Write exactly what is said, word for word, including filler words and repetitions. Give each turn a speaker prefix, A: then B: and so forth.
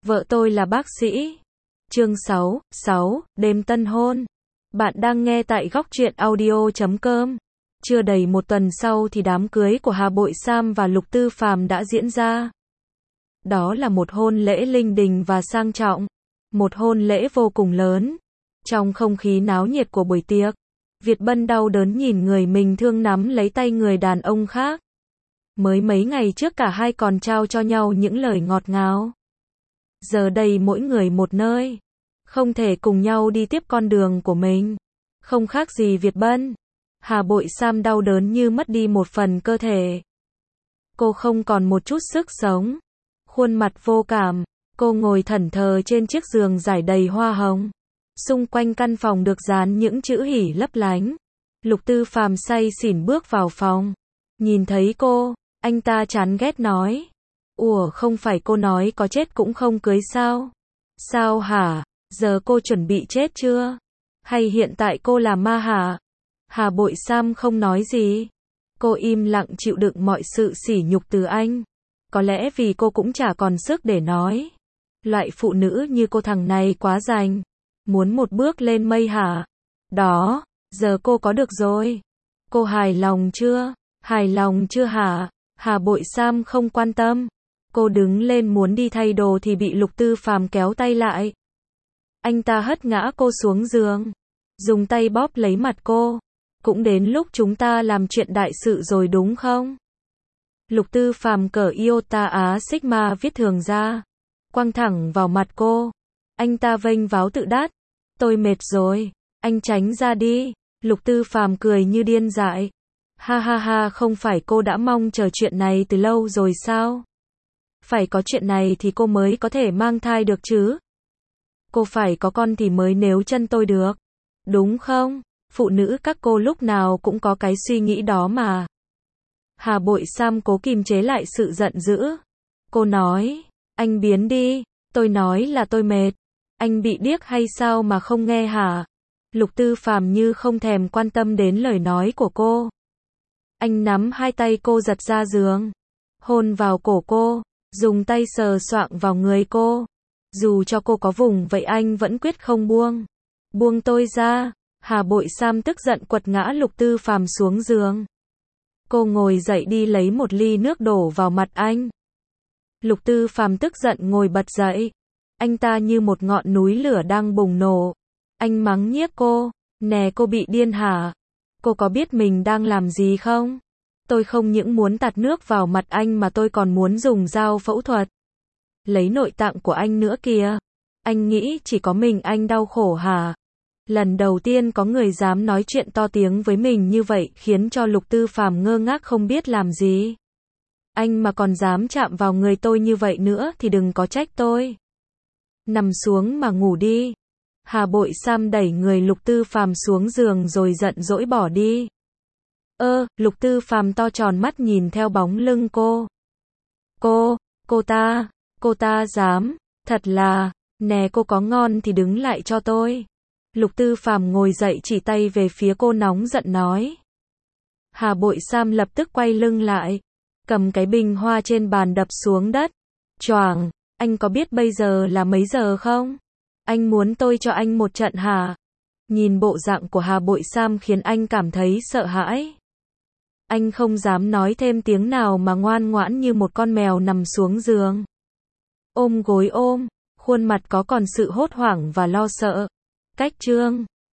A: Vợ tôi là bác sĩ. Chương sáu, sáu, đêm tân hôn. Bạn đang nghe tại góc truyện audio chấm com. Chưa đầy một tuần sau thì đám cưới của Hà Bội Sam và Lục Tư Phàm đã diễn ra. Đó là một hôn lễ linh đình và sang trọng. Một hôn lễ vô cùng lớn. Trong không khí náo nhiệt của buổi tiệc, Việt Bân đau đớn nhìn người mình thương nắm lấy tay người đàn ông khác. Mới mấy ngày trước cả hai còn trao cho nhau những lời ngọt ngào. Giờ đây mỗi người một nơi, không thể cùng nhau đi tiếp con đường của mình. Không khác gì Việt Bân. Hà Bội Sam đau đớn như mất đi một phần cơ thể. Cô không còn một chút sức sống. Khuôn mặt vô cảm, cô ngồi thẫn thờ trên chiếc giường trải đầy hoa hồng. Xung quanh căn phòng được dán những chữ hỉ lấp lánh. Lục Tư Phàm say xỉn bước vào phòng. Nhìn thấy cô, anh ta chán ghét nói. Ủa không phải cô nói có chết cũng không cưới sao? Sao hả? Giờ cô chuẩn bị chết chưa? Hay hiện tại cô là ma hả? Hà Bội Sam không nói gì. Cô im lặng chịu đựng mọi sự sỉ nhục từ anh. Có lẽ vì cô cũng chả còn sức để nói. Loại phụ nữ như cô thằng này quá rành. Muốn một bước lên mây hả? Đó, giờ cô có được rồi. Cô hài lòng chưa? Hài lòng chưa hả? Hà Bội Sam không quan tâm. Cô đứng lên muốn đi thay đồ thì bị Lục Tư Phàm kéo tay lại. Anh ta hất ngã cô xuống giường, dùng tay bóp lấy mặt cô. Cũng đến lúc chúng ta làm chuyện đại sự rồi đúng không? Lục Tư Phàm cởi Iota Á Sigma viết thường ra, quăng thẳng vào mặt cô. Anh ta vênh váo tự đát. Tôi mệt rồi, anh tránh ra đi. Lục Tư Phàm cười như điên dại. Ha ha ha, không phải cô đã mong chờ chuyện này từ lâu rồi sao? Phải có chuyện này thì cô mới có thể mang thai được chứ. Cô phải có con thì mới níu chân tôi được. Đúng không? Phụ nữ các cô lúc nào cũng có cái suy nghĩ đó mà. Hà Bội Sam cố kìm chế lại sự giận dữ. Cô nói, anh biến đi. Tôi nói là tôi mệt. Anh bị điếc hay sao mà không nghe hả? Lục Tư Phàm như không thèm quan tâm đến lời nói của cô. Anh nắm hai tay cô giật ra giường, hôn vào cổ cô, dùng tay sờ soạng vào người cô. Dù cho cô có vùng vậy anh vẫn quyết không buông. Buông tôi ra. Hà Bội Sam tức giận quật ngã Lục Tư Phàm xuống giường. Cô ngồi dậy đi lấy một ly nước đổ vào mặt anh. Lục Tư Phàm tức giận ngồi bật dậy. Anh ta như một ngọn núi lửa đang bùng nổ. Anh mắng nhiếc cô. Nè cô bị điên hả? Cô có biết mình đang làm gì không? Tôi không những muốn tạt nước vào mặt anh mà tôi còn muốn dùng dao phẫu thuật. Lấy nội tạng của anh nữa kìa. Anh nghĩ chỉ có mình anh đau khổ hả? Lần đầu tiên có người dám nói chuyện to tiếng với mình như vậy khiến cho Lục Tư Phàm ngơ ngác không biết làm gì. Anh mà còn dám chạm vào người tôi như vậy nữa thì đừng có trách tôi. Nằm xuống mà ngủ đi. Hà Bội Sam đẩy người Lục Tư Phàm xuống giường rồi giận dỗi bỏ đi. Ơ, Lục Tư Phàm to tròn mắt nhìn theo bóng lưng cô. Cô, cô ta, cô ta dám, thật là, nè cô có ngon thì đứng lại cho tôi. Lục Tư Phàm ngồi dậy chỉ tay về phía cô nóng giận nói. Hà Bội Sam lập tức quay lưng lại, cầm cái bình hoa trên bàn đập xuống đất. Choàng, anh có biết bây giờ là mấy giờ không? Anh muốn tôi cho anh một trận hả? Nhìn bộ dạng của Hà Bội Sam khiến anh cảm thấy sợ hãi. Anh không dám nói thêm tiếng nào mà ngoan ngoãn như một con mèo nằm xuống giường. Ôm gối ôm, khuôn mặt có còn sự hốt hoảng và lo sợ. Cách chương